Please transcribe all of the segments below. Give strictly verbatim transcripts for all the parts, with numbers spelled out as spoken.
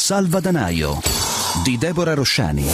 Salvadanaio di Deborah Rosciani.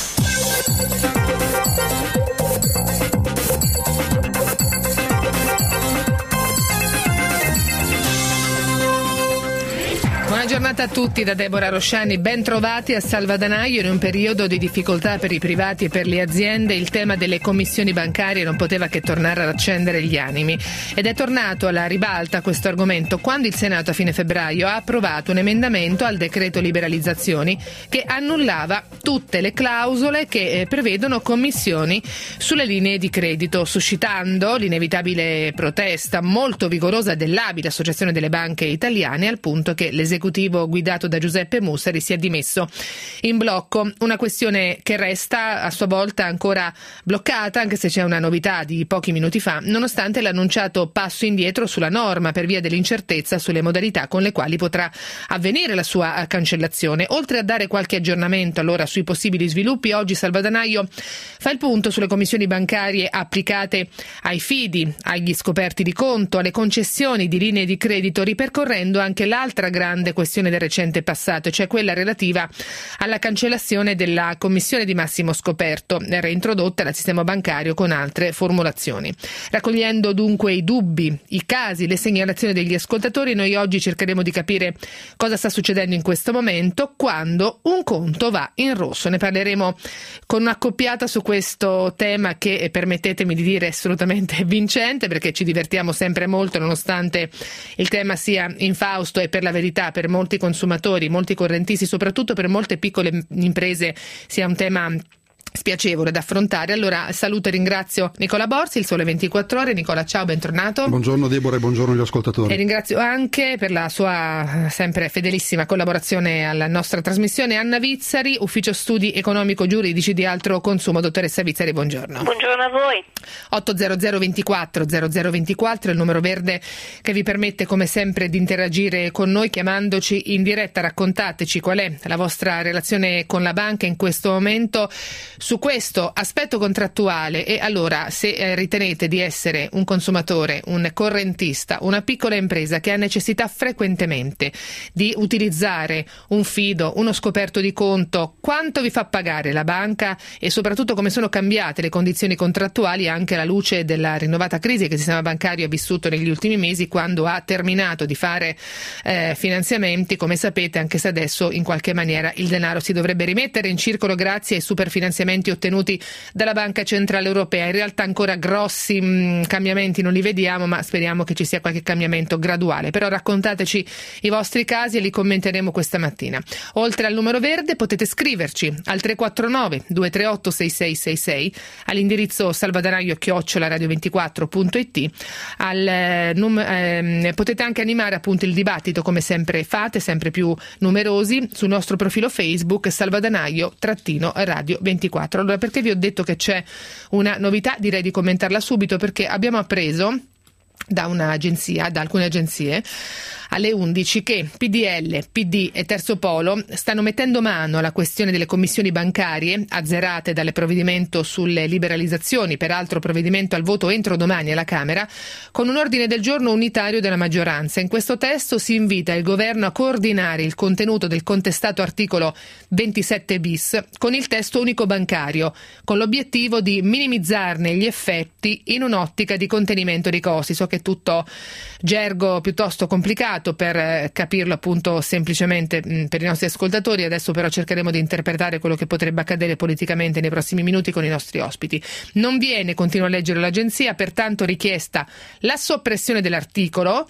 Buona giornata a tutti da Deborah Rosciani, ben trovati a Salvadanaio. In un periodo di difficoltà per i privati e per le aziende, il tema delle commissioni bancarie non poteva che tornare ad accendere gli animi. Ed è tornato alla ribalta questo argomento quando il Senato a fine febbraio ha approvato un emendamento al decreto liberalizzazioni che annullava tutte le clausole che prevedono commissioni sulle linee di credito, suscitando l'inevitabile protesta molto vigorosa dell'A B I, l'Associazione delle Banche Italiane, al punto che l'esecutivo guidato da Giuseppe Mussari si è dimesso in blocco. Una questione che resta a sua volta ancora bloccata, anche se c'è una novità di pochi minuti fa, nonostante l'annunciato passo indietro sulla norma per via dell'incertezza sulle modalità con le quali potrà avvenire la sua cancellazione. Oltre a dare qualche aggiornamento allora sui possibili sviluppi, oggi Salvadanaio fa il punto sulle commissioni bancarie applicate ai fidi, agli scoperti di conto, alle concessioni di linee di credito, ripercorrendo anche l'altra grande questione del recente passato, cioè quella relativa alla cancellazione della commissione di massimo scoperto, reintrodotta dal sistema bancario con altre formulazioni. Raccogliendo dunque i dubbi, i casi, le segnalazioni degli ascoltatori, noi oggi cercheremo di capire cosa sta succedendo in questo momento quando un conto va in rosso. Ne parleremo con un'accoppiata su questo tema che, permettetemi di dire, è assolutamente vincente, perché ci divertiamo sempre molto nonostante il tema sia infausto e per la verità per molti consumatori, molti correntisti, soprattutto per molte piccole imprese sia un tema spiacevole da affrontare. Allora saluto e ringrazio Nicola Borsi, Il Sole ventiquattro Ore. Nicola, ciao, bentornato. Buongiorno Deborah e buongiorno agli ascoltatori. E ringrazio anche per la sua sempre fedelissima collaborazione alla nostra trasmissione Anna Vizzari, Ufficio Studi Economico Giuridici di Altro Consumo. Dottoressa Vizzari, buongiorno. Buongiorno a voi. otto zero zero ventiquattro zero zero ventiquattro, il numero verde che vi permette come sempre di interagire con noi chiamandoci in diretta. Raccontateci qual è la vostra relazione con la banca in questo momento su questo aspetto contrattuale, e allora se eh, ritenete di essere un consumatore, un correntista, una piccola impresa che ha necessità frequentemente di utilizzare un fido, uno scoperto di conto, quanto vi fa pagare la banca e soprattutto come sono cambiate le condizioni contrattuali anche alla luce della rinnovata crisi che il sistema bancario ha vissuto negli ultimi mesi, quando ha terminato di fare eh, finanziamenti, come sapete, anche se adesso in qualche maniera il denaro si dovrebbe rimettere in circolo grazie ai superfinanziamenti ottenuti dalla Banca Centrale Europea. In realtà ancora grossi mh, cambiamenti non li vediamo, ma speriamo che ci sia qualche cambiamento graduale. Però raccontateci i vostri casi e li commenteremo questa mattina. Oltre al numero verde potete scriverci al tre quattro nove due tre otto sei sei sei sei, all'indirizzo salvadanaio chiocciola radio ventiquattro punto it. Al, eh, num, eh, potete anche animare appunto il dibattito come sempre fate, sempre più numerosi, sul nostro profilo Facebook Salvadanaio trattino radio ventiquattro. Allora, perché vi ho detto che c'è una novità, direi di commentarla subito, perché abbiamo appreso da un'agenzia, da alcune agenzie, alle undici che P D L, P D e Terzo Polo stanno mettendo mano alla questione delle commissioni bancarie azzerate dal provvedimento sulle liberalizzazioni, peraltro provvedimento al voto entro domani alla Camera, con un ordine del giorno unitario della maggioranza. In questo testo si invita il governo a coordinare il contenuto del contestato articolo ventisette bis con il testo unico bancario, con l'obiettivo di minimizzarne gli effetti in un'ottica di contenimento dei costi. So che è tutto gergo piuttosto complicato per capirlo appunto semplicemente per i nostri ascoltatori. Adesso però cercheremo di interpretare quello che potrebbe accadere politicamente nei prossimi minuti con i nostri ospiti. Non viene, continua a leggere l'agenzia, pertanto richiesta la soppressione dell'articolo.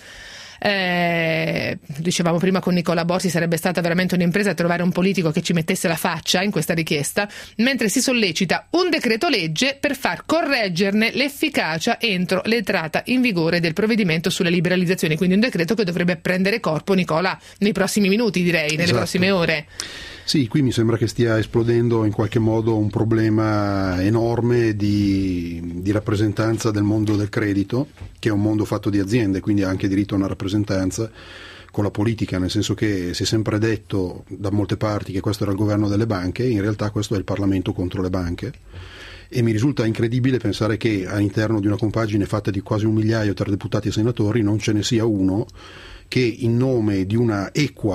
Eh, dicevamo prima con Nicola Borsi, sarebbe stata veramente un'impresa trovare un politico che ci mettesse la faccia in questa richiesta, mentre si sollecita un decreto legge per far correggerne l'efficacia entro l'entrata in vigore del provvedimento sulle liberalizzazioni, quindi un decreto che dovrebbe prendere corpo, Nicola, nei prossimi minuti, direi, nelle esatto. prossime ore. Sì, qui mi sembra che stia esplodendo in qualche modo un problema enorme di, di rappresentanza del mondo del credito, che è un mondo fatto di aziende, quindi ha anche diritto a una rappresentanza con la politica, nel senso che si è sempre detto da molte parti che questo era il governo delle banche, in realtà questo è il Parlamento contro le banche. E mi risulta incredibile pensare che all'interno di una compagine fatta di quasi un migliaio tra deputati e senatori non ce ne sia uno che in nome di una equa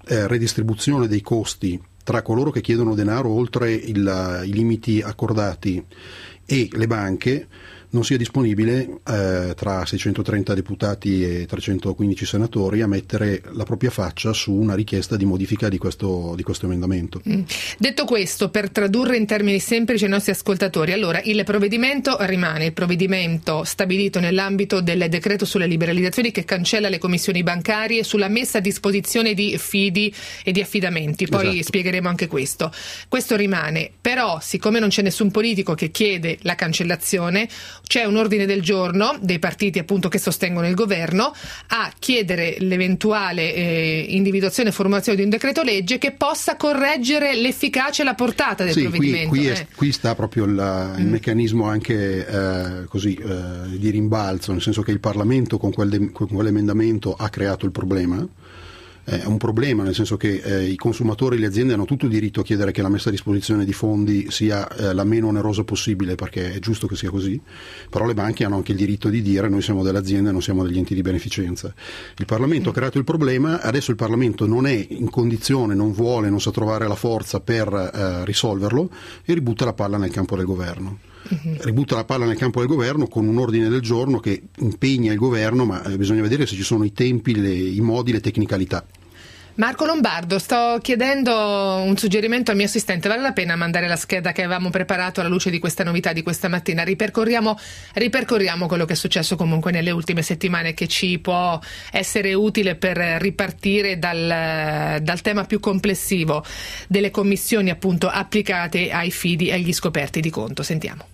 eh, redistribuzione dei costi tra coloro che chiedono denaro oltre il, i limiti accordati e le banche non sia disponibile eh, tra seicentotrenta deputati e trecentoquindici senatori a mettere la propria faccia su una richiesta di modifica di questo, di questo emendamento. Mm. Detto questo, per tradurre in termini semplici ai nostri ascoltatori, allora il provvedimento rimane il provvedimento stabilito nell'ambito del decreto sulle liberalizzazioni che cancella le commissioni bancarie sulla messa a disposizione di fidi e di affidamenti, poi esatto. Spiegheremo anche questo. Questo rimane, però siccome non c'è nessun politico che chiede la cancellazione, c'è un ordine del giorno dei partiti appunto che sostengono il governo a chiedere l'eventuale eh, individuazione e formulazione di un decreto legge che possa correggere l'efficacia e la portata del sì, provvedimento. Qui, qui, eh. è, qui sta proprio il, il mm. meccanismo anche eh, così eh, di rimbalzo, nel senso che il Parlamento con, quel de, con quell'emendamento ha creato il problema. È un problema nel senso che eh, i consumatori e le aziende hanno tutto il diritto a chiedere che la messa a disposizione di fondi sia eh, la meno onerosa possibile, perché è giusto che sia così, però le banche hanno anche il diritto di dire noi siamo delle aziende, non siamo degli enti di beneficenza. Il Parlamento mm. ha creato il problema, adesso il Parlamento non è in condizione, non vuole, non sa trovare la forza per eh, risolverlo e ributta la palla nel campo del governo. Mm-hmm. Ributta la palla nel campo del governo con un ordine del giorno che impegna il governo, ma eh, bisogna vedere se ci sono i tempi, le, i modi, le tecnicalità. Marco Lombardo, sto chiedendo un suggerimento al mio assistente, vale la pena mandare la scheda che avevamo preparato alla luce di questa novità di questa mattina? Ripercorriamo, ripercorriamo quello che è successo comunque nelle ultime settimane, che ci può essere utile per ripartire dal, dal tema più complessivo delle commissioni appunto applicate ai fidi e agli scoperti di conto. Sentiamo.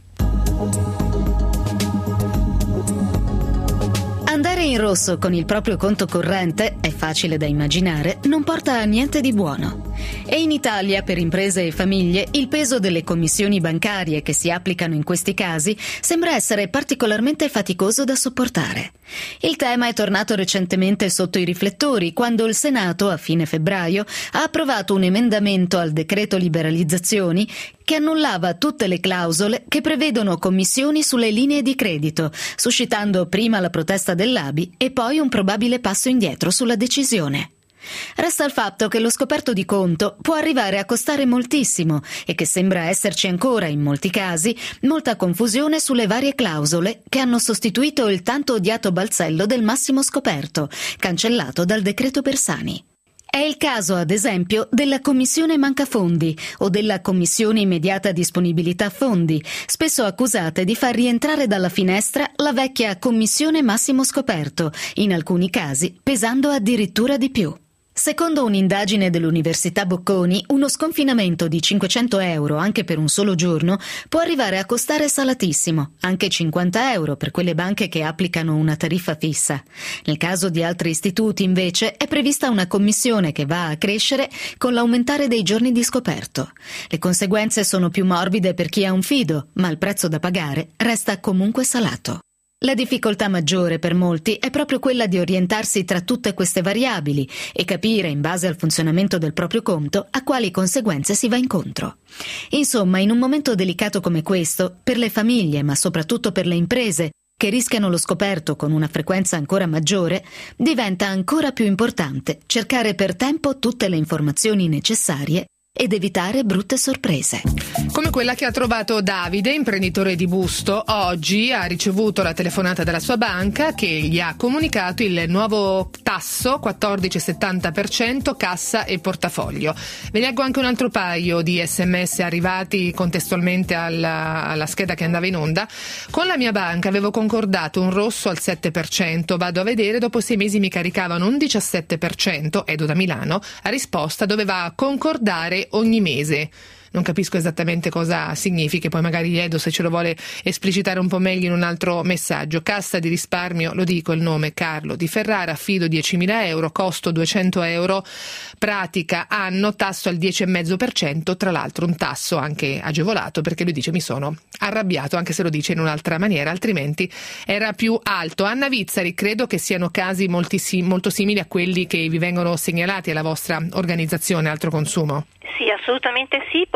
Andare in rosso con il proprio conto corrente, è facile da immaginare, non porta a niente di buono. E in Italia, per imprese e famiglie, il peso delle commissioni bancarie che si applicano in questi casi sembra essere particolarmente faticoso da sopportare. Il tema è tornato recentemente sotto i riflettori quando il Senato, a fine febbraio, ha approvato un emendamento al decreto liberalizzazioni che annullava tutte le clausole che prevedono commissioni sulle linee di credito, suscitando prima la protesta dell'A B I e poi un probabile passo indietro sulla decisione. Resta il fatto che lo scoperto di conto può arrivare a costare moltissimo e che sembra esserci ancora, in molti casi, molta confusione sulle varie clausole che hanno sostituito il tanto odiato balzello del massimo scoperto, cancellato dal decreto Bersani. È il caso, ad esempio, della Commissione Manca Fondi o della Commissione Immediata Disponibilità Fondi, spesso accusate di far rientrare dalla finestra la vecchia Commissione Massimo Scoperto, in alcuni casi pesando addirittura di più. Secondo un'indagine dell'Università Bocconi, uno sconfinamento di cinquecento euro anche per un solo giorno può arrivare a costare salatissimo, anche cinquanta euro per quelle banche che applicano una tariffa fissa. Nel caso di altri istituti, invece, è prevista una commissione che va a crescere con l'aumentare dei giorni di scoperto. Le conseguenze sono più morbide per chi ha un fido, ma il prezzo da pagare resta comunque salato. La difficoltà maggiore per molti è proprio quella di orientarsi tra tutte queste variabili e capire, in base al funzionamento del proprio conto, a quali conseguenze si va incontro. Insomma, in un momento delicato come questo, per le famiglie, ma soprattutto per le imprese, che rischiano lo scoperto con una frequenza ancora maggiore, diventa ancora più importante cercare per tempo tutte le informazioni necessarie ed evitare brutte sorprese. Come quella che ha trovato Davide, imprenditore di Busto. Oggi ha ricevuto la telefonata dalla sua banca che gli ha comunicato il nuovo tasso quattordici virgola settanta per cento cassa e portafoglio. Ve ne leggo anche un altro paio di sms arrivati contestualmente alla, alla scheda che andava in onda. Con la mia banca avevo concordato un rosso al sette per cento, vado a vedere, dopo sei mesi mi caricavano un diciassette per cento, Edo da Milano, a risposta doveva concordare ogni mese. Non capisco esattamente cosa significhi, poi magari Edo se ce lo vuole esplicitare un po' meglio in un altro messaggio. Cassa di risparmio, lo dico, il nome Carlo di Ferrara, affido diecimila euro, costo duecento euro, pratica anno, tasso al dieci virgola cinque per cento, tra l'altro un tasso anche agevolato perché lui dice mi sono arrabbiato, anche se lo dice in un'altra maniera, altrimenti era più alto. Anna Vizzari, credo che siano casi molti, molto simili a quelli che vi vengono segnalati alla vostra organizzazione Altro Consumo. Sì, assolutamente sì,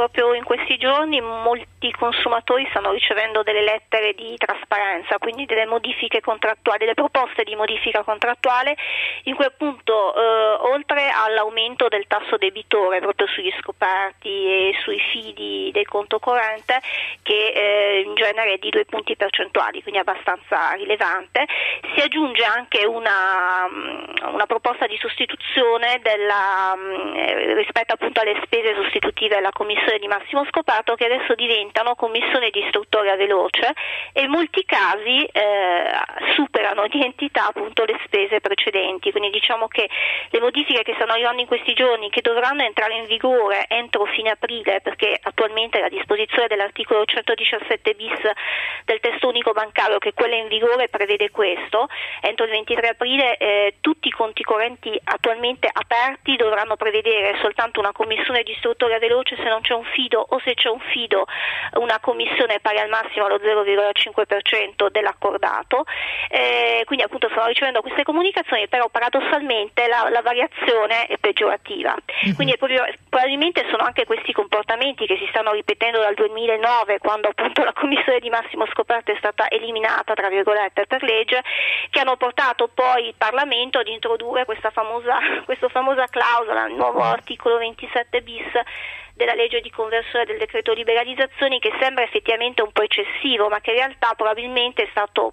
proprio in questi giorni molti consumatori stanno ricevendo delle lettere di trasparenza, quindi delle modifiche contrattuali, delle proposte di modifica contrattuale, in cui appunto eh, oltre all'aumento del tasso debitore proprio sugli scoperti e sui fidi del conto corrente, che eh, in genere è di due punti percentuali, quindi abbastanza rilevante, si aggiunge anche una, una proposta di sostituzione della, rispetto appunto alle spese sostitutive alla commissione di massimo scoperto, che adesso diventano commissione di istruttoria veloce e in molti casi eh, superano di entità appunto le spese precedenti. Quindi diciamo che le modifiche che stanno arrivando in questi giorni, che dovranno entrare in vigore entro fine aprile, perché attualmente la disposizione dell'articolo centodiciassette bis del testo unico bancario, che quella in vigore prevede questo, entro il ventitré aprile eh, tutti i conti correnti attualmente aperti dovranno prevedere soltanto una commissione di istruttoria veloce se non c'è un fido, o se c'è un fido una commissione pari al massimo allo zero virgola cinque per cento dell'accordato. Eh, quindi appunto stiamo ricevendo queste comunicazioni, però paradossalmente la, la variazione è peggiorativa. Mm-hmm. Quindi è proprio, probabilmente sono anche questi comportamenti che si stanno ripetendo dal duemilanove, quando appunto la commissione di massimo scoperto è stata eliminata tra virgolette per legge, che hanno portato poi il Parlamento ad introdurre questa famosa, questa famosa clausola, il nuovo articolo ventisette bis della legge di conversione del decreto liberalizzazioni, che sembra effettivamente un po' eccessivo, ma che in realtà probabilmente è stato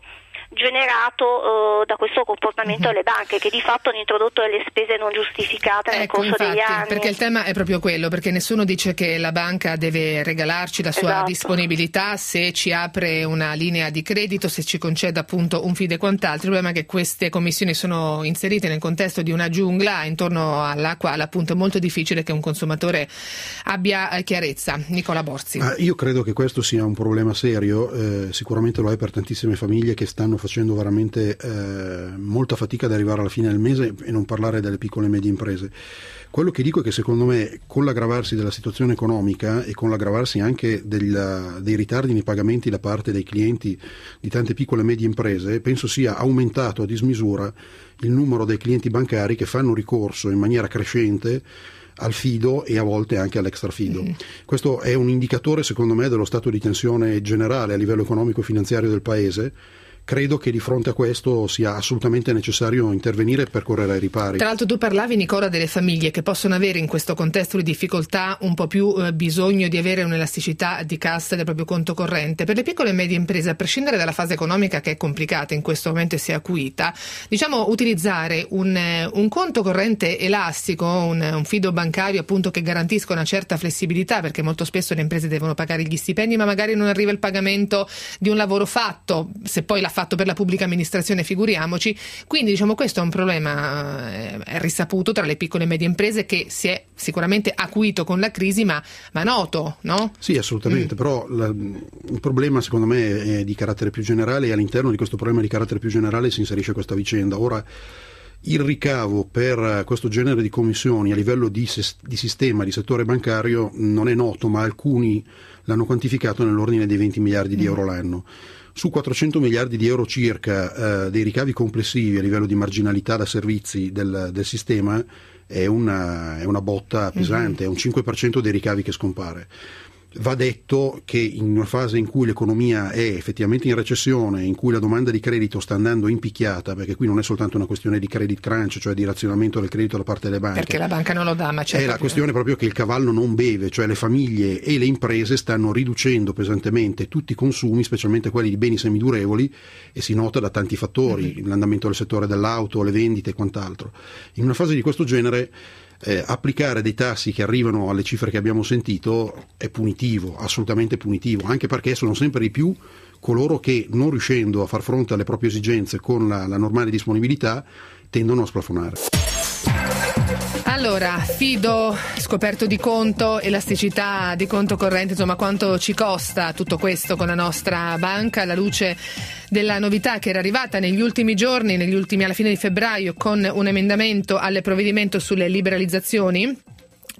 generato uh, da questo comportamento delle banche, che di fatto hanno introdotto delle spese non giustificate nel ecco, corso infatti, degli anni. Perché il tema è proprio quello, perché nessuno dice che la banca deve regalarci la sua esatto. disponibilità se ci apre una linea di credito, se ci concede appunto un fido e quant'altro. Il problema è che queste commissioni sono inserite nel contesto di una giungla intorno alla quale appunto è molto difficile che un consumatore abbia chiarezza. Nicola Borzi. Ah, io credo che questo sia un problema serio, eh, sicuramente lo è per tantissime famiglie che stanno facendo veramente eh, molta fatica ad arrivare alla fine del mese, e non parlare delle piccole e medie imprese. Quello che dico è che secondo me, con l'aggravarsi della situazione economica e con l'aggravarsi anche del, dei ritardi nei pagamenti da parte dei clienti di tante piccole e medie imprese, penso sia aumentato a dismisura il numero dei clienti bancari che fanno ricorso in maniera crescente al fido e a volte anche all'extrafido. Mm-hmm. Questo è un indicatore secondo me dello stato di tensione generale a livello economico e finanziario del Paese. Credo che di fronte a questo sia assolutamente necessario intervenire per correre ai ripari. Tra l'altro tu parlavi, Nicola, delle famiglie che possono avere in questo contesto di difficoltà un po' più eh, bisogno di avere un'elasticità di cassa del proprio conto corrente. Per le piccole e medie imprese, a prescindere dalla fase economica che è complicata in questo momento e si è acuita, diciamo utilizzare un, un conto corrente elastico, un, un fido bancario appunto che garantisca una certa flessibilità, perché molto spesso le imprese devono pagare gli stipendi ma magari non arriva il pagamento di un lavoro fatto, se poi la fatto per la pubblica amministrazione figuriamoci. Quindi diciamo questo è un problema eh, risaputo tra le piccole e medie imprese, che si è sicuramente acuito con la crisi, ma, ma noto, no? Sì, assolutamente, mm. però la, il problema secondo me è di carattere più generale, e all'interno di questo problema di carattere più generale si inserisce questa vicenda. Ora, il ricavo per questo genere di commissioni a livello di, di sistema, di settore bancario non è noto, ma alcuni l'hanno quantificato nell'ordine dei venti miliardi di euro l'anno. Su quattrocento miliardi di euro circa eh, dei ricavi complessivi a livello di marginalità da servizi del, del sistema è una, è una botta pesante, mm-hmm. è un cinque per cento dei ricavi che scompare. Va detto che in una fase in cui l'economia è effettivamente in recessione, in cui la domanda di credito sta andando impicchiata, perché qui non è soltanto una questione di credit crunch, cioè di razionamento del credito da parte delle banche, perché la banca non lo dà, ma c'è è la questione proprio che il cavallo non beve, cioè le famiglie e le imprese stanno riducendo pesantemente tutti i consumi, specialmente quelli di beni semidurevoli, e si nota da tanti fattori, mm-hmm. l'andamento del settore dell'auto, le vendite e quant'altro. In una fase di questo genere Eh, applicare dei tassi che arrivano alle cifre che abbiamo sentito è punitivo, assolutamente punitivo, anche perché sono sempre di più coloro che, non riuscendo a far fronte alle proprie esigenze con la, la normale disponibilità, tendono a splafonare. Allora, fido, scoperto di conto, elasticità di conto corrente, insomma quanto ci costa tutto questo con la nostra banca, alla luce della novità che era arrivata negli ultimi giorni, negli ultimi alla fine di febbraio, con un emendamento al provvedimento sulle liberalizzazioni,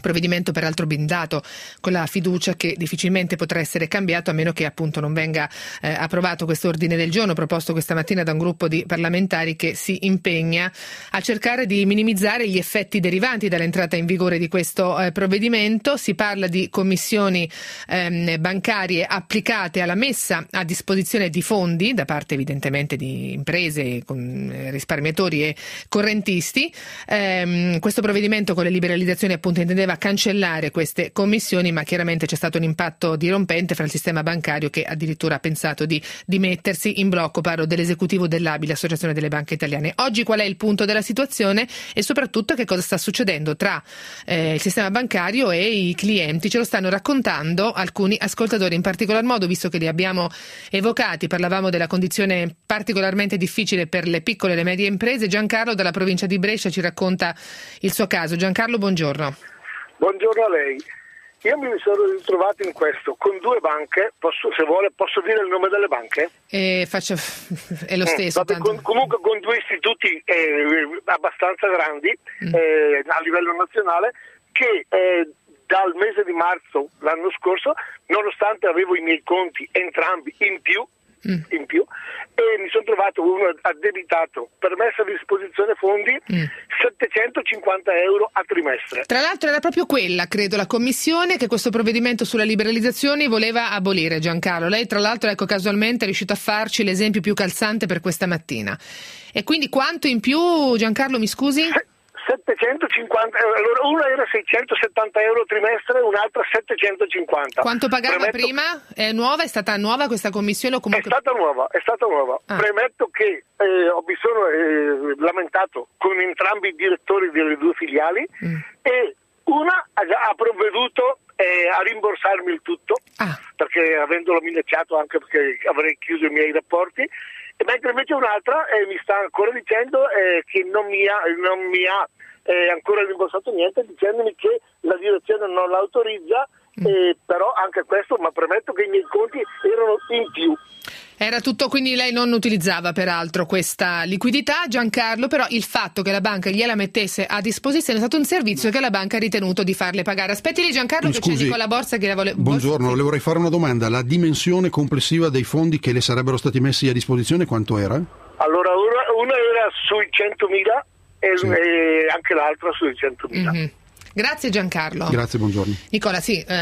Provvedimento peraltro blindato con la fiducia che difficilmente potrà essere cambiato a meno che appunto non venga eh, approvato questo ordine del giorno proposto questa mattina da un gruppo di parlamentari che si impegna a cercare di minimizzare gli effetti derivanti dall'entrata in vigore di questo eh, provvedimento. Si parla di commissioni ehm, bancarie applicate alla messa a disposizione di fondi da parte evidentemente di imprese, con, eh, risparmiatori e correntisti. Ehm, questo provvedimento con le liberalizzazioni appunto intendeva cancellare queste commissioni, ma chiaramente c'è stato un impatto dirompente fra il sistema bancario che addirittura ha pensato di dimettersi in blocco. Parlo dell'esecutivo dell'A B I, l'Associazione delle Banche Italiane. Oggi qual è il punto della situazione e soprattutto che cosa sta succedendo tra eh, il sistema bancario e i clienti? Ce lo stanno raccontando alcuni ascoltatori, in particolar modo, visto che li abbiamo evocati, parlavamo della condizione particolarmente difficile per le piccole e le medie imprese. Giancarlo dalla provincia di Brescia ci racconta il suo caso. Giancarlo, buongiorno. Buongiorno a lei. Io mi sono ritrovato in questo con due banche. Posso, se vuole, posso dire il nome delle banche? E faccio, è lo stesso. Mm, vabbè, con, comunque con due istituti eh, abbastanza grandi mm. eh, a livello nazionale che eh, dal mese di marzo l'anno scorso, nonostante avevo i miei conti entrambi in più, Mm. in più e mi sono trovato uno addebitato per messa a disposizione fondi mm. settecentocinquanta euro a trimestre. Tra l'altro era proprio quella, credo, la commissione che questo provvedimento sulla liberalizzazione voleva abolire. Giancarlo, lei tra l'altro ecco casualmente è riuscito a farci l'esempio più calzante per questa mattina. E quindi quanto in più, Giancarlo, mi scusi? Se- settecentocinquanta euro. Allora, una era seicentosettanta euro trimestre, un'altra settecentocinquanta. Quanto pagava Premetto... prima? È nuova? È stata nuova questa commissione? O comunque... È stata nuova, è stata nuova. Ah. Premetto che eh, ho mi sono eh, lamentato con entrambi i direttori delle due filiali mm. e una ha, già, ha provveduto eh, a rimborsarmi il tutto, ah. perché avendolo minacciato anche perché avrei chiuso i miei rapporti. Mentre invece un'altra eh, mi sta ancora dicendo eh, che non mi ha, non mi ha eh, ancora rimborsato niente, dicendomi che la direzione non l'autorizza, mm. eh, però anche questo, ma premetto che i miei conti erano in più. Era tutto, quindi lei non utilizzava peraltro questa liquidità, Giancarlo, però il fatto che la banca gliela mettesse a disposizione è stato un servizio che la banca ha ritenuto di farle pagare. Aspetti lì, Giancarlo, Mi che scusi, c'è Nicola Borsa che la vuole... Buongiorno, Borsa, le vorrei fare una domanda. La dimensione complessiva dei fondi che le sarebbero stati messi a disposizione quanto era? Allora, una, una era sui centomila e, sì. e anche l'altra sui centomila. Mm-hmm. Grazie Giancarlo. Grazie, buongiorno. Nicola, sì, eh,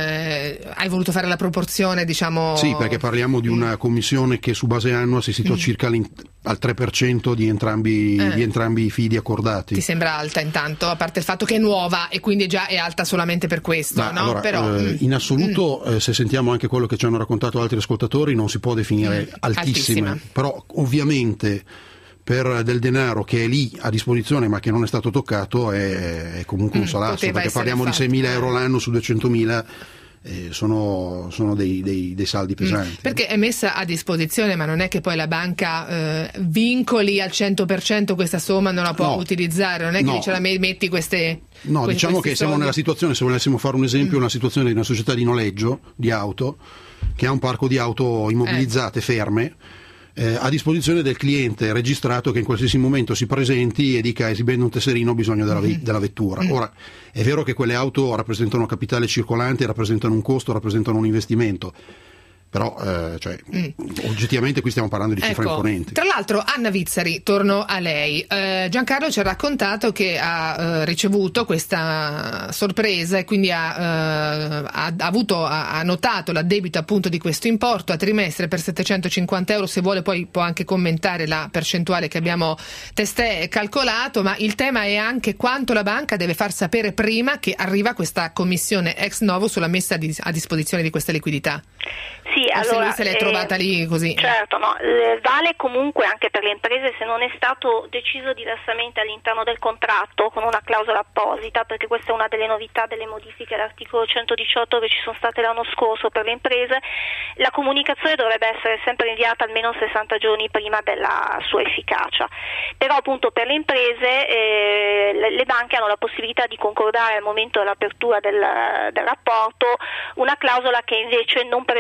hai voluto fare la proporzione, diciamo... Sì, perché parliamo di una commissione che su base annua si situa mm. circa al tre per cento di entrambi, eh. di entrambi i fidi accordati. Ti sembra alta intanto, a parte il fatto che è nuova e quindi già è alta solamente per questo, Ma, no? Allora, Però, eh, in assoluto, mm. eh, se sentiamo anche quello che ci hanno raccontato altri ascoltatori, non si può definire mm. altissima. altissima. Però ovviamente... per del denaro che è lì a disposizione ma che non è stato toccato è, è comunque un salasso, mm, perché parliamo fatto. di seimila euro l'anno su duecentomila, eh, sono, sono dei, dei, dei saldi pesanti. Mm, perché è messa a disposizione, ma non è che poi la banca eh, vincoli al cento per cento questa somma, non la può no, utilizzare, non è che no. ce la metti queste... No, questi, diciamo che siamo nella situazione, se volessimo fare un esempio, mm. una situazione di una società di noleggio di auto che ha un parco di auto immobilizzate, eh. ferme, Eh, a disposizione del cliente registrato che in qualsiasi momento si presenti e dica esibendo un tesserino ho bisogno della, mm-hmm. della vettura. Ora, è vero che quelle auto rappresentano capitale circolante, rappresentano un costo, rappresentano un investimento, però eh, cioè, mm. oggettivamente qui stiamo parlando di cifre ecco, imponenti. Tra l'altro, Anna Vizzari, torno a lei. Eh, Giancarlo ci ha raccontato che ha eh, ricevuto questa sorpresa e quindi ha, eh, ha, avuto, ha, ha notato l'addebito appunto di questo importo a trimestre per settecentocinquanta euro. Se vuole poi può anche commentare la percentuale che abbiamo testé calcolato, ma il tema è anche quanto la banca deve far sapere prima che arriva questa commissione ex novo sulla messa di, a disposizione di questa liquidità. Sì, o allora, se lui se l'è trovata eh, lì così. Certo, no, eh, vale comunque anche per le imprese se non è stato deciso diversamente all'interno del contratto con una clausola apposita, perché questa è una delle novità delle modifiche all'articolo centodiciotto che ci sono state l'anno scorso per le imprese. La comunicazione dovrebbe essere sempre inviata almeno sessanta giorni prima della sua efficacia, però appunto per le imprese eh, le, le banche hanno la possibilità di concordare al momento dell'apertura del, del rapporto una clausola che invece non prevede questa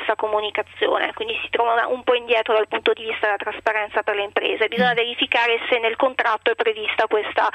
questa comunicazione, quindi si trova un po' indietro dal punto di vista della trasparenza per le imprese. Bisogna verificare se nel contratto è prevista questa,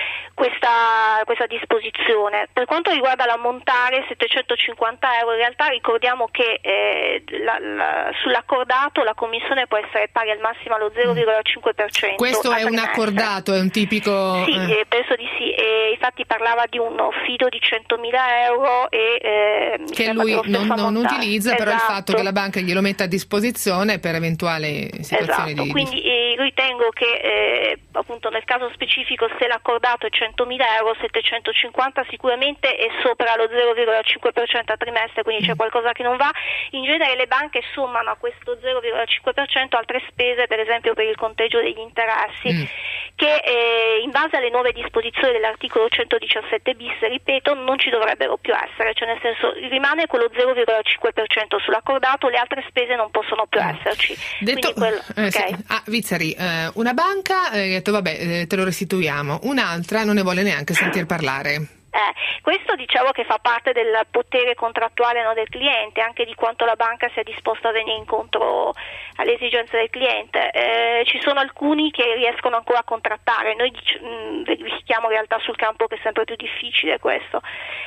questa, questa disposizione. Per quanto riguarda l'ammontare settecentocinquanta euro, in realtà ricordiamo che eh, la, la, sull'accordato la commissione può essere pari al massimo allo zero virgola cinque per cento. Questo è un accordato, è un tipico... Sì, eh. penso di sì, e infatti parlava di un fido di centomila euro e eh, che lui non, non utilizza, esatto. Però il fatto che la banca glielo metta a disposizione per eventuali situazioni esatto. di... Quindi eh, ritengo che eh, appunto nel caso specifico, se l'accordato è centomila euro, settecentocinquanta sicuramente è sopra lo zero virgola cinque per cento a trimestre, quindi mm. c'è qualcosa che non va. In genere le banche sommano a questo zero virgola cinque per cento altre spese, per esempio per il conteggio degli interessi, mm. che eh, in base alle nuove disposizioni dell'articolo centodiciassette bis, ripeto, non ci dovrebbero più essere, cioè nel senso rimane quello zero virgola cinque per cento sull'accordato, le altre spese non possono più esserci. Detto, quello, eh, okay. sì. ah, Vizzari, eh, una banca ha eh, detto vabbè eh, te lo restituiamo, un'altra non ne vuole neanche sentir parlare. Eh, questo diciamo che fa parte del potere contrattuale, no, del cliente, anche di quanto la banca sia disposta a venire incontro alle esigenze del cliente. Eh, ci sono alcuni che riescono ancora a contrattare, noi dic- mh, verifichiamo in realtà sul campo che è sempre più difficile questo.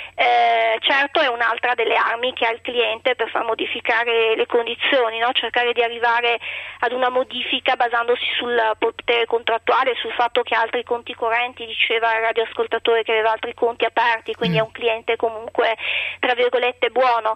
Eh, certo è un'altra delle armi che ha il cliente per far modificare le condizioni, no? Cercare di arrivare ad una modifica basandosi sul potere contrattuale, sul fatto che altri conti correnti, diceva il radioascoltatore che aveva altri conti aperti, quindi mm. è un cliente comunque tra virgolette buono,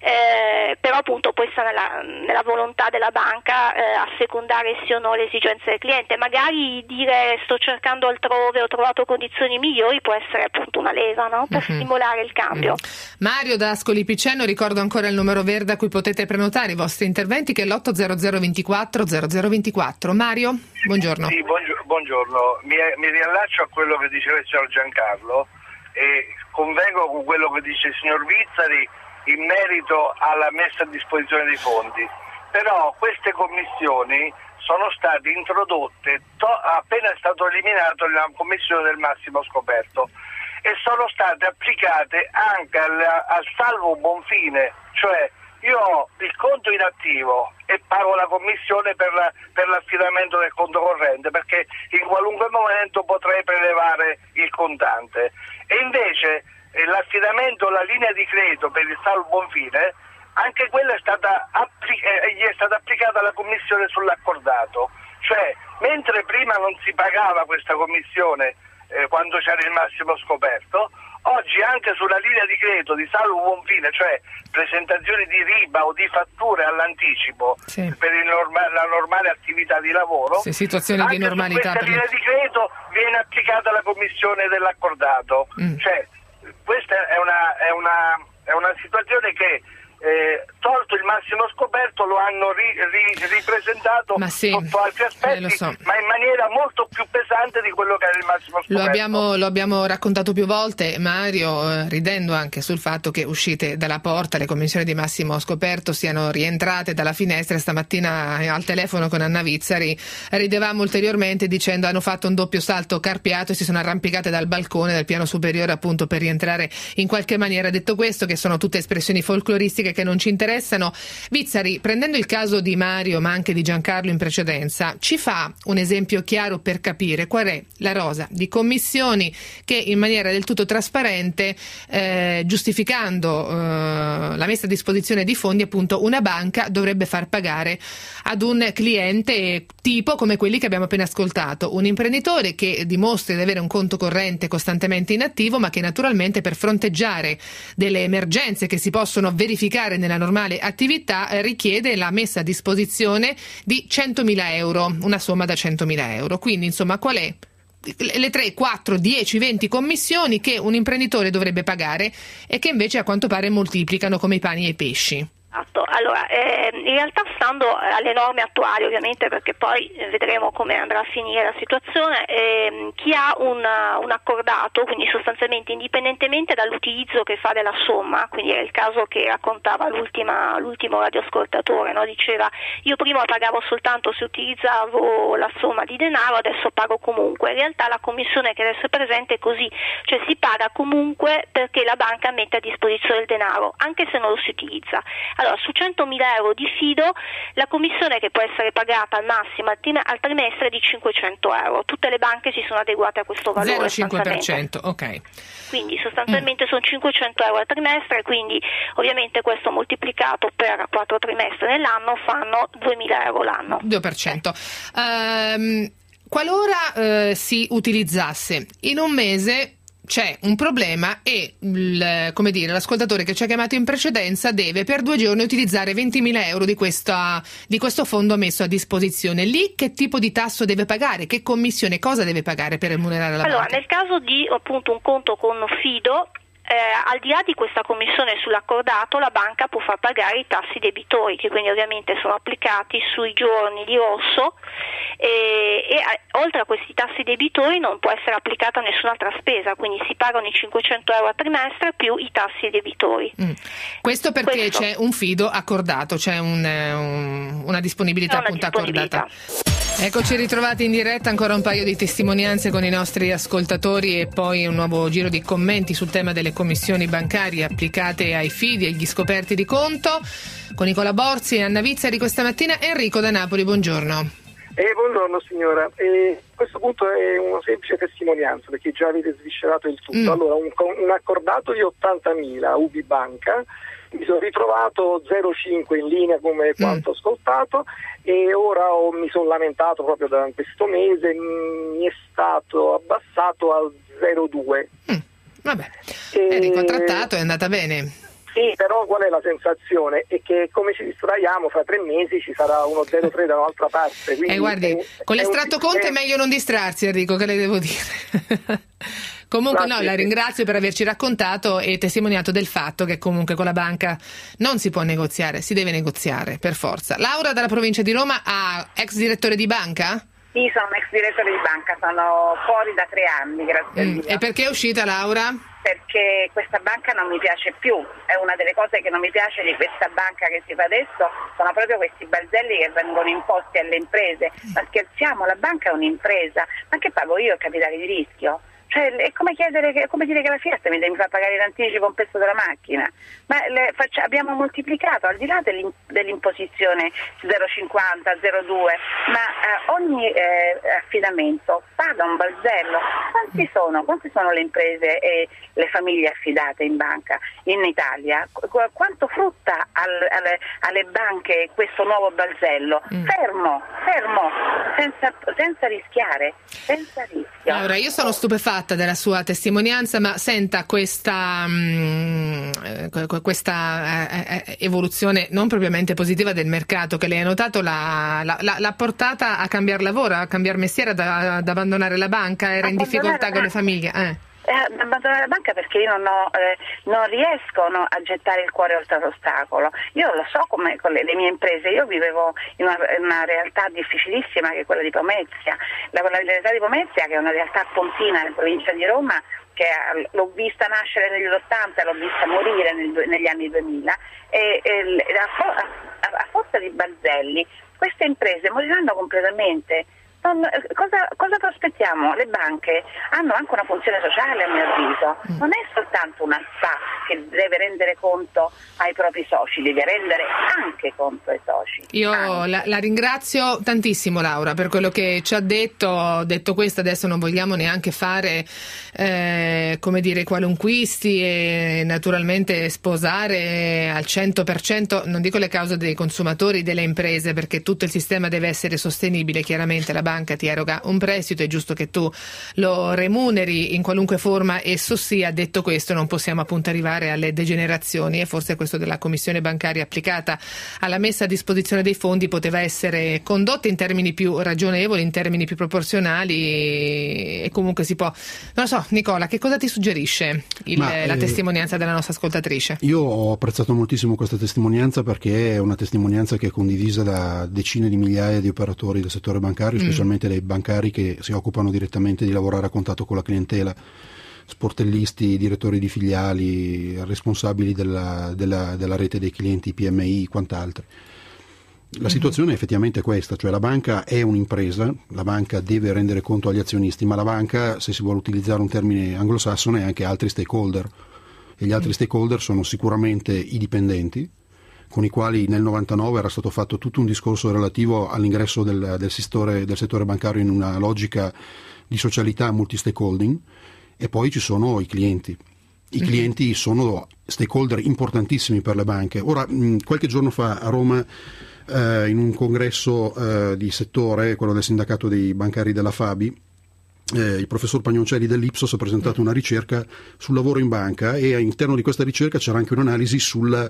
eh, però appunto poi sta nella, nella volontà della banca eh, assecondare sì o no le esigenze del cliente. Magari dire sto cercando altrove, ho trovato condizioni migliori, può essere appunto una leva, no? Per mm-hmm. stimolare il cambio. Mm. Mario da Ascoli Piceno, ricordo ancora il numero verde a cui potete prenotare i vostri interventi, che è l'otto zero zero ventiquattro zero zero ventiquattro. Mario, buongiorno. Sì, buongiorno, buongiorno. Mi, mi riallaccio a quello che diceva il signor Giancarlo e convengo con quello che dice il signor Vizzari in merito alla messa a disposizione dei fondi, però queste commissioni sono state introdotte to- appena è stato eliminato la commissione del massimo scoperto e sono state applicate anche al, al salvo buonfine, cioè io ho il conto inattivo e pago la commissione per, la, per l'affidamento del conto corrente, perché in qualunque momento potrei prelevare il contante, e invece eh, l'affidamento, la linea di credito per il salvo buonfine, anche quella è stata, appli- eh, gli è stata applicata la commissione sull'accordato, cioè mentre prima non si pagava questa commissione eh, quando c'era il massimo scoperto, oggi anche sulla linea di credito di salvo buonfine, cioè presentazioni di riba o di fatture all'anticipo sì. per il norma- la normale attività di lavoro, sì, situazioni di normalità, su questa linea di credito viene applicata la commissione dell'accordato. Mm. Cioè, questa è una, è una, è una situazione che Eh, tolto il massimo scoperto lo hanno ri, ri, ripresentato ma sì, sotto altri aspetti, eh, lo so. ma in maniera molto più pesante di quello che era il massimo scoperto. Lo abbiamo, lo abbiamo raccontato più volte, Mario, eh, ridendo anche sul fatto che uscite dalla porta le commissioni di massimo scoperto siano rientrate dalla finestra. Stamattina eh, al telefono con Anna Vizzari ridevamo ulteriormente dicendo hanno fatto un doppio salto carpiato e si sono arrampicate dal balcone del piano superiore appunto per rientrare in qualche maniera. Detto questo, che sono tutte espressioni folcloristiche che non ci interessano, Vizzari, prendendo il caso di Mario ma anche di Giancarlo in precedenza, ci fa un esempio chiaro per capire qual è la rosa di commissioni che in maniera del tutto trasparente, eh, giustificando eh, la messa a disposizione di fondi, appunto una banca dovrebbe far pagare ad un cliente tipo come quelli che abbiamo appena ascoltato, un imprenditore che dimostri di avere un conto corrente costantemente inattivo, ma che naturalmente per fronteggiare delle emergenze che si possono verificare nella normale attività eh, richiede la messa a disposizione di centomila euro, una somma da centomila euro. Quindi insomma qual è? Le tre, quattro, dieci, venti commissioni che un imprenditore dovrebbe pagare e che invece a quanto pare moltiplicano come i pani e i pesci. Allora, eh, in realtà stando alle norme attuali, ovviamente, perché poi vedremo come andrà a finire la situazione, eh, chi ha un, un accordato, quindi sostanzialmente indipendentemente dall'utilizzo che fa della somma, quindi è il caso che raccontava l'ultima, l'ultimo radioascoltatore, no? Diceva io prima pagavo soltanto se utilizzavo la somma di denaro, adesso pago comunque. In realtà la commissione che adesso è presente è così, cioè si paga comunque perché la banca mette a disposizione il denaro, anche se non lo si utilizza. Allora, su centomila euro di fido la commissione che può essere pagata al massimo al, tim- al trimestre è di cinquecento euro. Tutte le banche si sono adeguate a questo valore. zero virgola cinque per cento, ok. Quindi sostanzialmente mm. sono cinquecento euro al trimestre, quindi ovviamente questo moltiplicato per quattro trimestri nell'anno fanno duemila euro l'anno. due per cento. Um, qualora uh, si utilizzasse in un mese, c'è un problema e il, come dire, l'ascoltatore che ci ha chiamato in precedenza deve per due giorni utilizzare ventimila euro di, questa, di questo fondo messo a disposizione. Lì che tipo di tasso deve pagare? Che commissione? Cosa deve pagare per remunerare la allora, banca? Nel caso di appunto un conto con fido, Eh, al di là di questa commissione sull'accordato, la banca può far pagare i tassi debitori, che quindi ovviamente sono applicati sui giorni di rosso, e, e a, oltre a questi tassi debitori non può essere applicata nessun'altra spesa, quindi si pagano i cinquecento euro a trimestre più i tassi debitori. Mm. Questo perché Questo. c'è un fido accordato, c'è un, un, una disponibilità una appunto disponibilità. accordata. Eccoci ritrovati in diretta, ancora un paio di testimonianze con i nostri ascoltatori e poi un nuovo giro di commenti sul tema delle commissioni bancarie applicate ai fidi e agli scoperti di conto con Nicola Borzi e Anna Vizzari questa mattina. Enrico da Napoli, buongiorno. Eh, buongiorno signora, eh, a questo punto è una semplice testimonianza perché già avete sviscerato il tutto. Mm. Allora, un, un accordato di ottantamila Ubi Banca, mi sono ritrovato zero virgola cinque in linea come quanto ho ascoltato e ora ho, mi sono lamentato proprio da questo mese, mi è stato abbassato al zero virgola due. Mm. Vabbè, e... è ricontrattato, è andata bene. Sì, però qual è la sensazione? È che come ci distraiamo fra tre mesi ci sarà uno zero virgola tre da un'altra parte. Eh, guardi, è, con è l'estratto un... conto è è... meglio non distrarsi, Enrico, che le devo dire. Comunque no, la ringrazio per averci raccontato e testimoniato del fatto che comunque con la banca non si può negoziare, si deve negoziare per forza. Laura dalla provincia di Roma, ah, ex direttore di banca? Sì, sono un ex direttore di banca, sono fuori da tre anni, grazie mm. a Dio. E perché è uscita, Laura? Perché questa banca non mi piace più, è una delle cose che non mi piace di questa banca che si fa adesso, sono proprio questi balzelli che vengono imposti alle imprese. Ma scherziamo, la banca è un'impresa, ma che pago io il capitale di rischio? Cioè, è come chiedere che, è come dire che la Fiat mi deve far pagare in anticipo un pezzo della macchina. Ma le, faccia, abbiamo moltiplicato, al di là dell'imposizione zero virgola cinquanta, zero virgola due, ma eh, ogni eh, affidamento paga un balzello. Quanti sono? Quante sono le imprese e le famiglie affidate in banca in Italia? Qu- quanto frutta al, alle, alle banche questo nuovo balzello? Mm. Fermo, fermo, senza, senza rischiare, senza rischio. Allora, io sono stupefatta della sua testimonianza, ma senta questa mh, questa eh, evoluzione non propriamente positiva del mercato che lei ha notato l'ha, l'ha, l'ha portata a cambiare lavoro, a cambiare mestiere, ad, ad abbandonare la banca, era in difficoltà con le famiglie? Eh. Eh, abbandonare la banca perché io non, ho, eh, non riesco no, a gettare il cuore oltre l'ostacolo. Io lo so come con le, le mie imprese, io vivevo in una, in una realtà difficilissima che è quella di Pomezia, la, la realtà di Pomezia che è una realtà pontina nella provincia di Roma, che l'ho vista nascere negli ottanta, l'ho vista morire nel, negli anni duemila e, e a, a, a forza di balzelli queste imprese moriranno completamente. Non, cosa, cosa prospettiamo? Le banche hanno anche una funzione sociale, a mio avviso, non è soltanto una S P A che deve rendere conto ai propri soci, deve rendere anche conto ai soci. Io la, la ringrazio tantissimo, Laura, per quello che ci ha detto. Ho detto questo, adesso non vogliamo neanche fare eh, come dire qualunquisti e naturalmente sposare al cento per cento, non dico le cause dei consumatori, delle imprese, perché tutto il sistema deve essere sostenibile. Chiaramente la banca ti eroga un prestito, è giusto che tu lo remuneri in qualunque forma esso sia. Detto questo, non possiamo appunto arrivare alle degenerazioni e forse questo della commissione bancaria applicata alla messa a disposizione dei fondi poteva essere condotta in termini più ragionevoli, in termini più proporzionali e comunque si può. Non lo so, Nicola, che cosa ti suggerisce il, Ma, la eh, testimonianza della nostra ascoltatrice? Io ho apprezzato moltissimo questa testimonianza perché è una testimonianza che è condivisa da decine di migliaia di operatori del settore bancario, mm. specialmente dai bancari che si occupano direttamente di lavorare a contatto con la clientela, sportellisti, direttori di filiali, responsabili della, della, della rete dei clienti P M I, quant'altro. La situazione è effettivamente questa, cioè la banca è un'impresa, la banca deve rendere conto agli azionisti, ma la banca, se si vuole utilizzare un termine anglosassone, ha anche altri stakeholder, e gli altri stakeholder sono sicuramente i dipendenti, con i quali nel novantanove era stato fatto tutto un discorso relativo all'ingresso del, del, settore, del settore bancario in una logica di socialità multi-stakeholding, e poi ci sono i clienti. I clienti sono stakeholder importantissimi per le banche. Ora, mh, qualche giorno fa a Roma, eh, in un congresso eh, di settore, quello del sindacato dei bancari della Fabi, eh, il professor Pagnoncelli dell'Ipsos ha presentato una ricerca sul lavoro in banca, e all'interno di questa ricerca c'era anche un'analisi sulla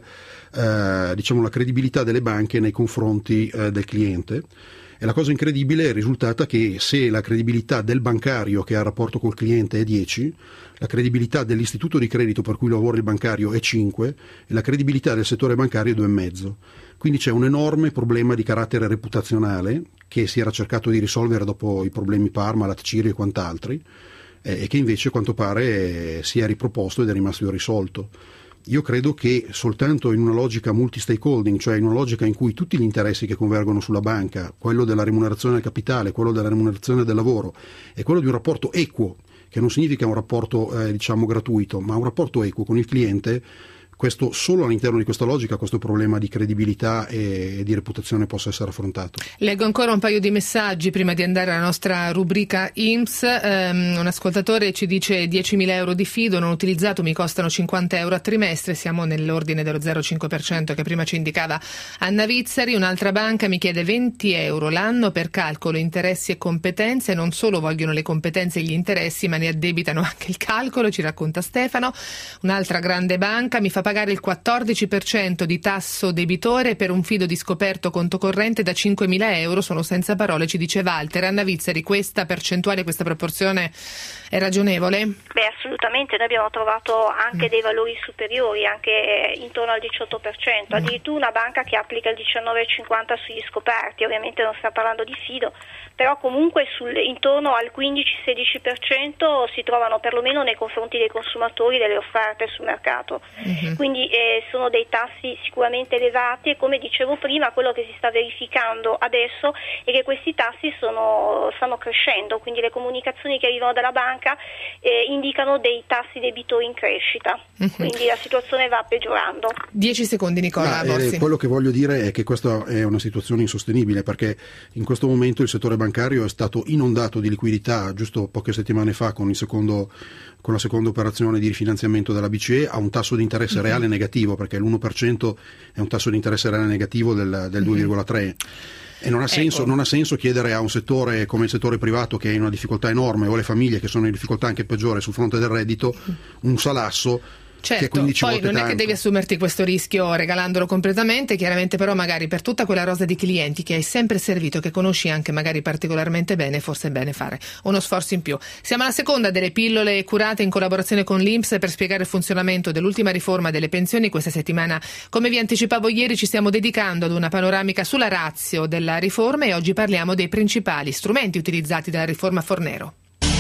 eh, diciamo, la credibilità delle banche nei confronti eh, del cliente. E la cosa incredibile è risultata che se la credibilità del bancario che ha rapporto col cliente è dieci, la credibilità dell'istituto di credito per cui lavora il bancario è cinque, e la credibilità del settore bancario è due virgola cinque. Quindi c'è un enorme problema di carattere reputazionale che si era cercato di risolvere dopo i problemi Parmalat, Cirio e quant'altri, eh, e che invece a quanto pare eh, si è riproposto ed è rimasto irrisolto. Io credo che soltanto in una logica multi-stakeholding, cioè in una logica in cui tutti gli interessi che convergono sulla banca, quello della remunerazione del capitale, quello della remunerazione del lavoro e quello di un rapporto equo, che non significa un rapporto eh, diciamo gratuito, ma un rapporto equo con il cliente, questo solo all'interno di questa logica questo problema di credibilità e di reputazione possa essere affrontato. Leggo ancora un paio di messaggi prima di andare alla nostra rubrica I N P S. Um, un ascoltatore ci dice diecimila euro di fido non utilizzato mi costano cinquanta euro a trimestre, siamo nell'ordine dello zero virgola cinque per cento che prima ci indicava Anna Vizzari. Un'altra banca mi chiede venti euro l'anno per calcolo interessi e competenze, non solo vogliono le competenze e gli interessi ma ne addebitano anche il calcolo, ci racconta Stefano. Un'altra grande banca mi fa pagare il quattordici per cento di tasso debitore per un fido di scoperto conto corrente da cinquemila euro, sono senza parole, ci dice Walter. Anna Vizzari, questa percentuale, questa proporzione è ragionevole? Beh, assolutamente, noi abbiamo trovato anche mm. dei valori superiori, anche intorno al diciotto per cento, addirittura una banca che applica il diciannove virgola cinquanta sugli scoperti, ovviamente non stiamo parlando di fido, però comunque sul, intorno al quindici sedici per cento si trovano perlomeno nei confronti dei consumatori delle offerte sul mercato. Mm-hmm. Quindi eh, sono dei tassi sicuramente elevati e come dicevo prima quello che si sta verificando adesso è che questi tassi sono, stanno crescendo, quindi le comunicazioni che arrivano dalla banca eh, indicano dei tassi debitori in crescita, mm-hmm. quindi la situazione va peggiorando. Dieci secondi Nicola Ma, eh, quello che voglio dire è che questa è una situazione insostenibile, perché in questo momento il settore bancario è stato inondato di liquidità giusto poche settimane fa con il secondo con la seconda operazione di rifinanziamento della B C E, a un tasso di interesse mm-hmm. reale negativo, perché l'uno per cento è un tasso di interesse reale negativo del, del due virgola tre. Mm-hmm. E non ha, senso, ecco. non ha senso chiedere a un settore come il settore privato, che è in una difficoltà enorme, o le famiglie che sono in difficoltà anche peggiore sul fronte del reddito, un salasso. Certo, poi non è che devi assumerti questo rischio regalandolo completamente, chiaramente, però magari per tutta quella rosa di clienti che hai sempre servito, che conosci anche magari particolarmente bene, forse è bene fare uno sforzo in più. Siamo alla seconda delle pillole curate in collaborazione con l'I N P S per spiegare il funzionamento dell'ultima riforma delle pensioni. Questa settimana, come vi anticipavo ieri, ci stiamo dedicando ad una panoramica sulla ratio della riforma e oggi parliamo dei principali strumenti utilizzati dalla riforma Fornero.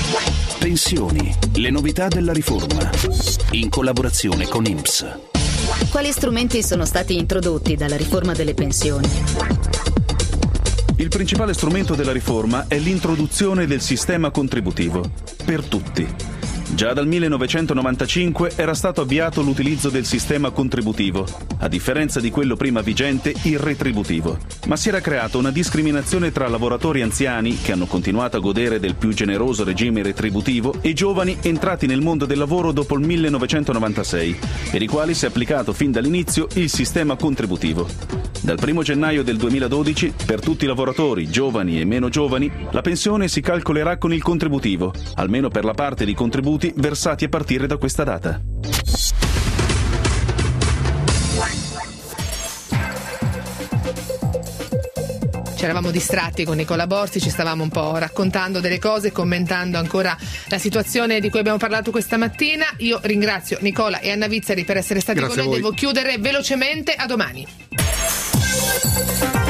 Pensioni, le novità della riforma, in collaborazione con I N P S. Quali strumenti sono stati introdotti dalla riforma delle pensioni? Il principale strumento della riforma è l'introduzione del sistema contributivo per tutti. Già dal millenovecentonovantacinque era stato avviato l'utilizzo del sistema contributivo, a differenza di quello prima vigente, il retributivo. Ma si era creata una discriminazione tra lavoratori anziani, che hanno continuato a godere del più generoso regime retributivo, e giovani entrati nel mondo del lavoro dopo il millenovecentonovantasei, per i quali si è applicato fin dall'inizio il sistema contributivo. Dal primo gennaio del duemiladodici, per tutti i lavoratori, giovani e meno giovani, la pensione si calcolerà con il contributivo, almeno per la parte di contributi versati a partire da questa data. Ci eravamo distratti con Nicola Borzi, ci stavamo un po' raccontando delle cose, commentando ancora la situazione di cui abbiamo parlato questa mattina. Io ringrazio Nicola e Anna Vizzari per essere stati Grazie con noi. Devo chiudere velocemente, a domani.